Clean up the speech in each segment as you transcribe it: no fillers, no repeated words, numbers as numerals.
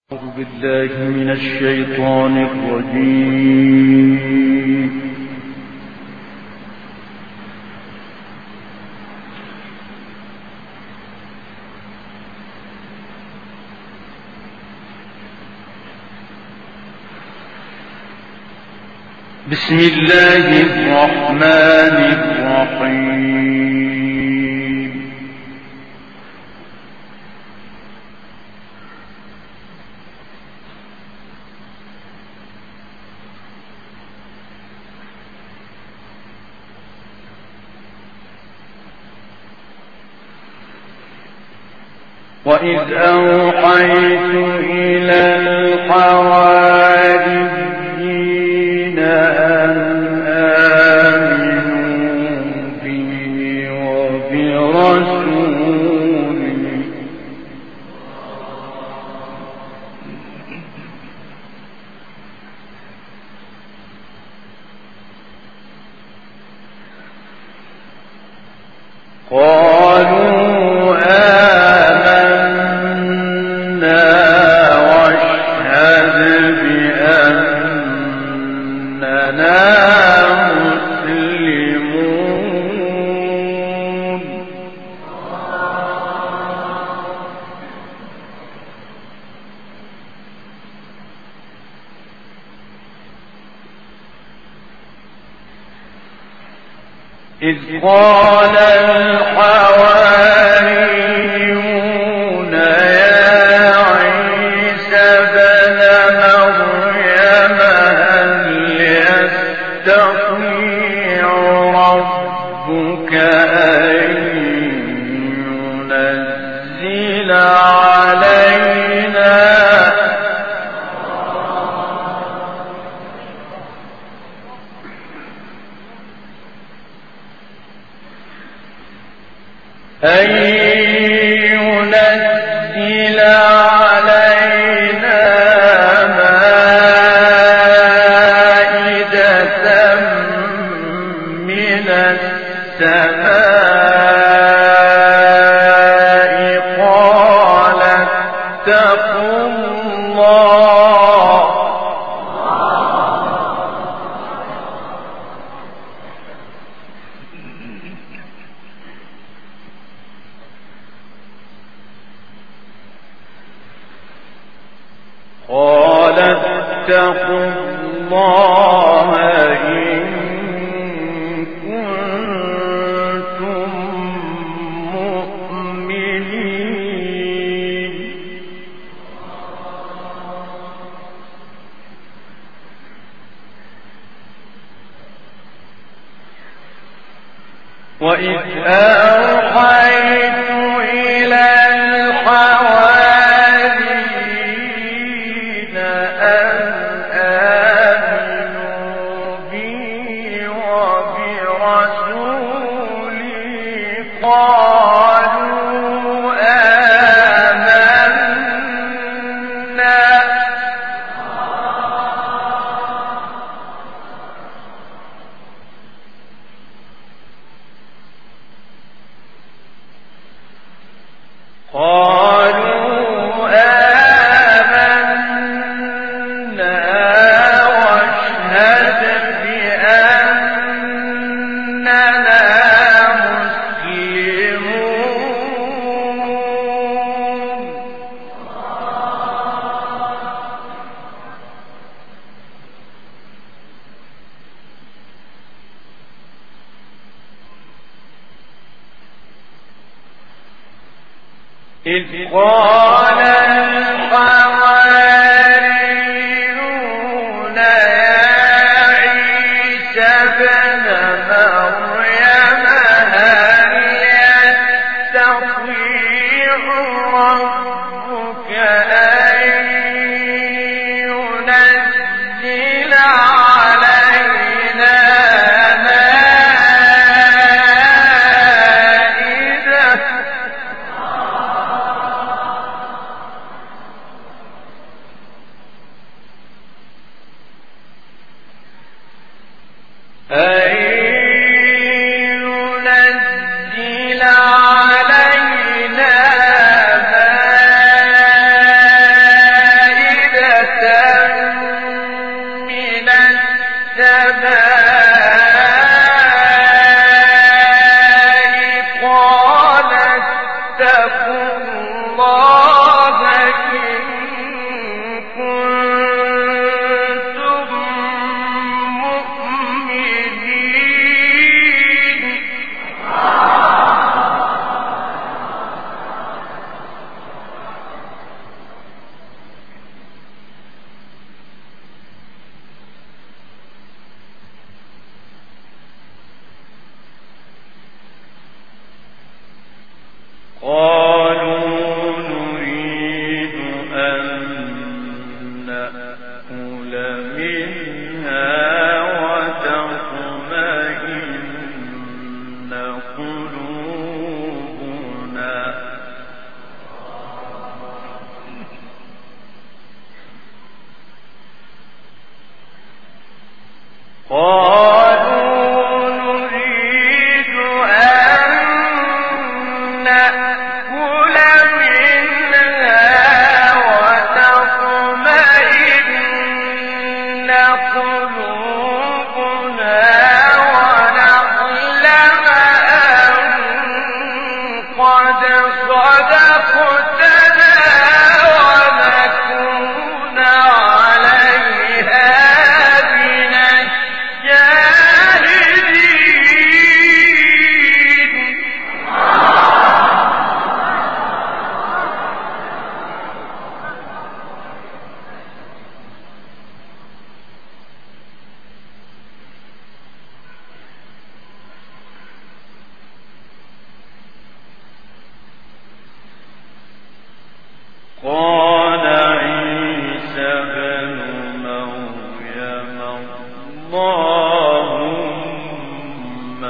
أعوذ بالله من الشيطان الرجيم. بسم الله الرحمن الرحيم. وإذ أوحيت إلى الحواريين أن آمنوا بي وبرسولي قالوا إذ قال الحواريون يا عيسى ابن مريم هل يستطيع ربك أن ينزل علينا مائدة من السماء قال اتقوا الله إن كنتم مؤمنين وإذ أوحيت إلى الحواريين أن آمنوا بي وبرسولي قالوا آمنا واشهد بأننا مسلمون إذ قال الحواريون يا عيسى ابن مريم هل يستطيع ربك أن ينزل علينا مائدة نأكل منها وتطمئن قلوبنا. قالوا نريد أن نأكل منها وتطمئن قلوبنا ونعلم أن قد صدقتنا ونكون عليها من الشاهدين. قال عيسى ابن مريم اللهم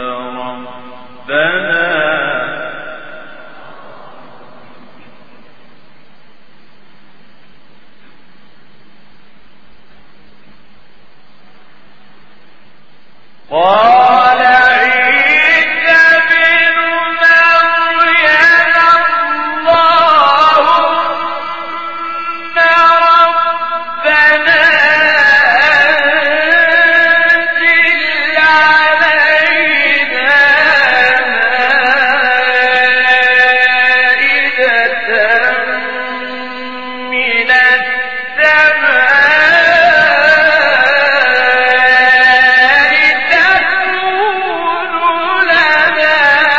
قال عيسى ابن مريم اللهم ربنا أنزل علينا مائدة من السماء تكون لنا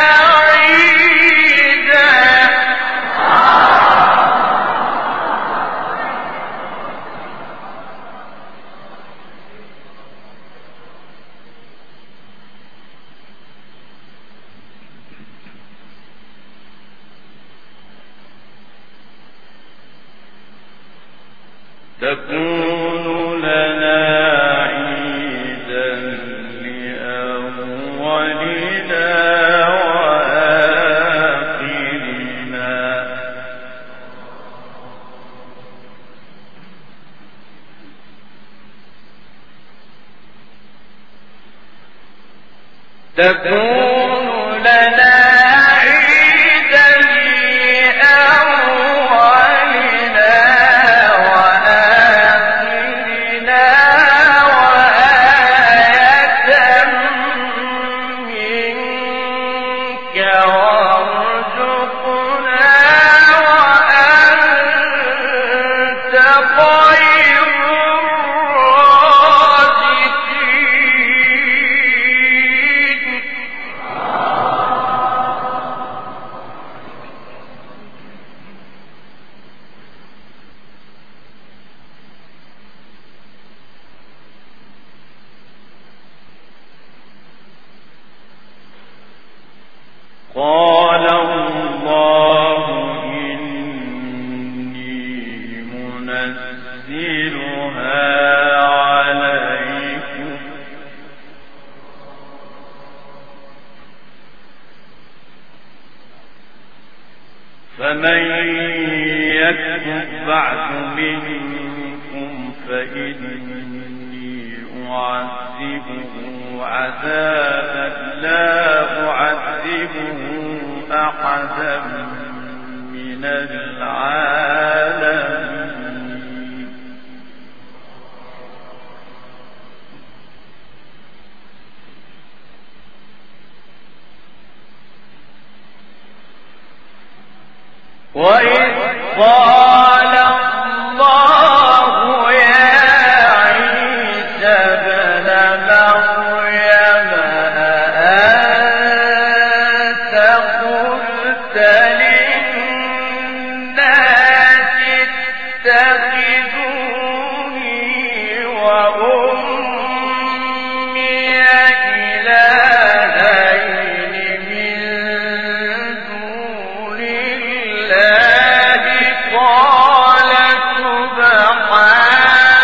عيدا. تكون لنا عيدا لأولنا وآخرنا. تكون لنا عيدا لأولنا وآخرنا وآية منك وارزقنا وأنت خير الرازقين. قال الله إني منزلها عليكم فمن يكفر بعد منكم فإني أعذبه عذابا لا أعذبه أحدا من العالمين. وإذ قال الله يا عيسى ابن مريم أأنت قلت للناس اتخذوني وأمي إلهين من دون الله قال سبحانك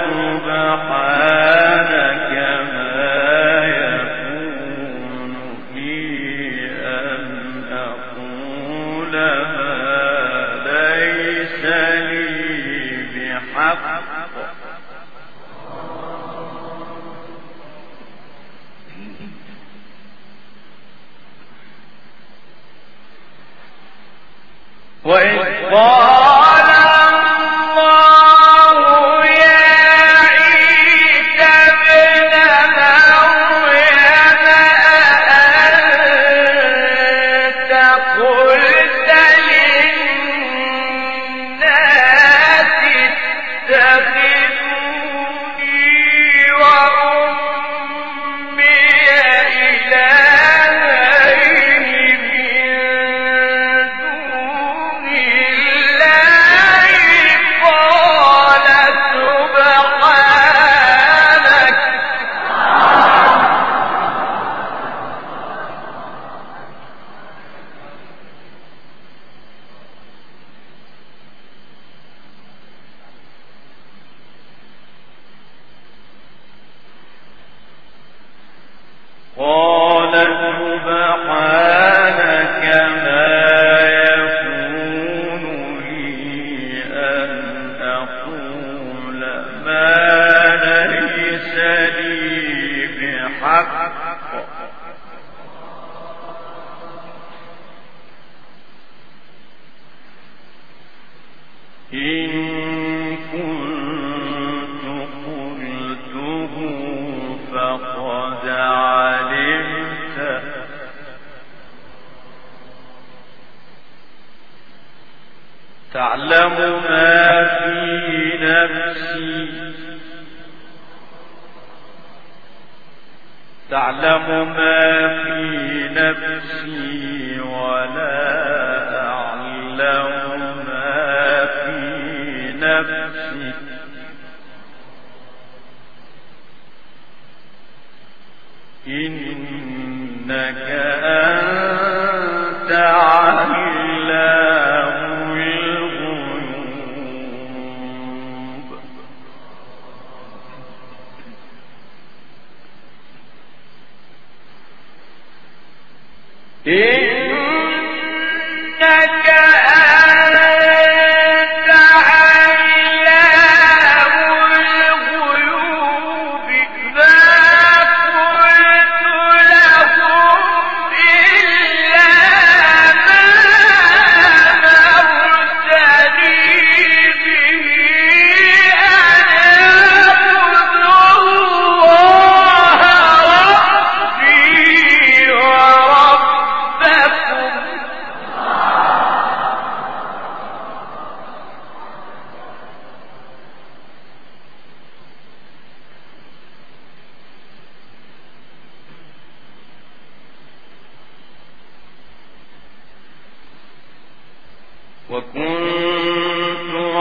وكنت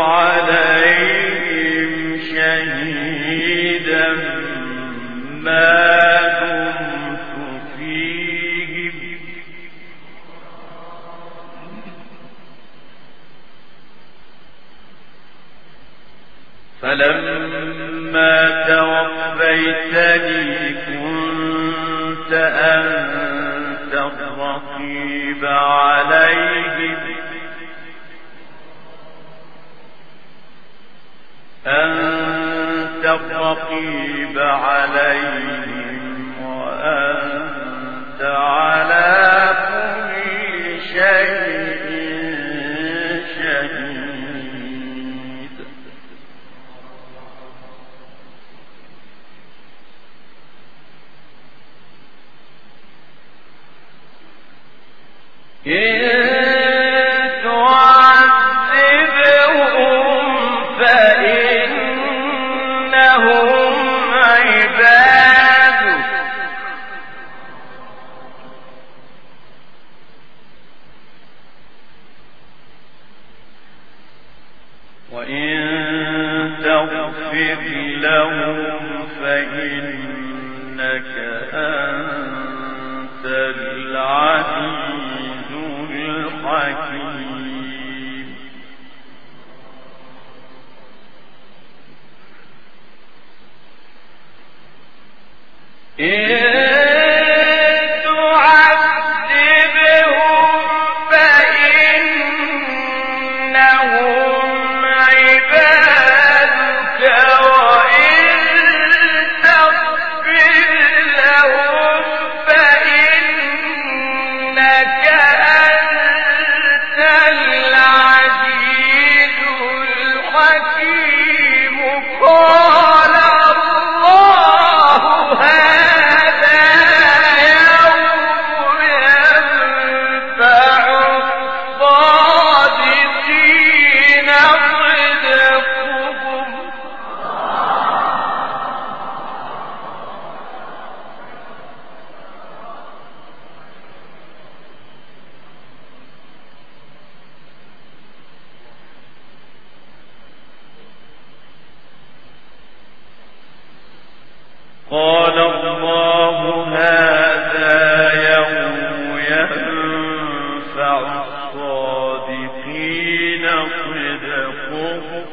عليهم شهيدا ما دمت فيهم فلما توفيتني كنت أنت الرقيب عليهم وأنت على كل شيء شهيد قال الله هذا يوم ينفع الصادقين صدقهم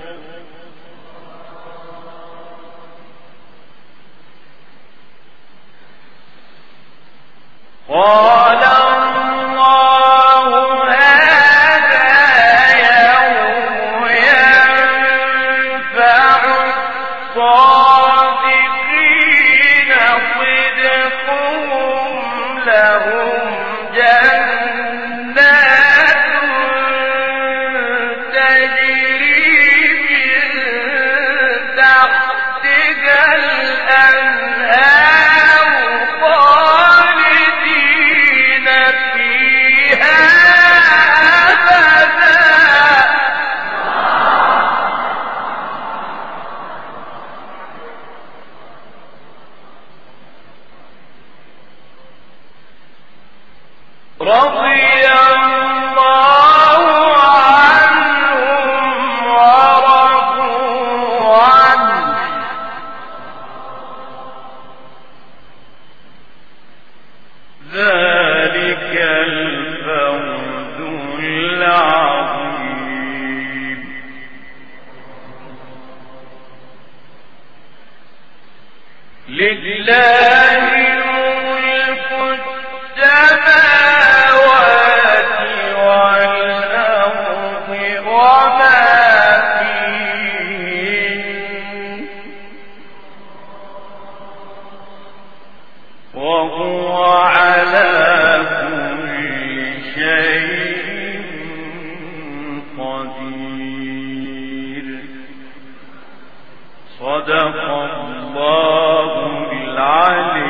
قال الله هذا يوم ينفع الصادقين صدقهم لهم جنات تجري من تحتها الأنهار خالدين فيها أبدا رضي الله عنهم ورضوا عنه ذلك الفوز العظيم لله ملك السماوات والأرض وما فيهن وهو على كل شيء قدير صدق الله العلي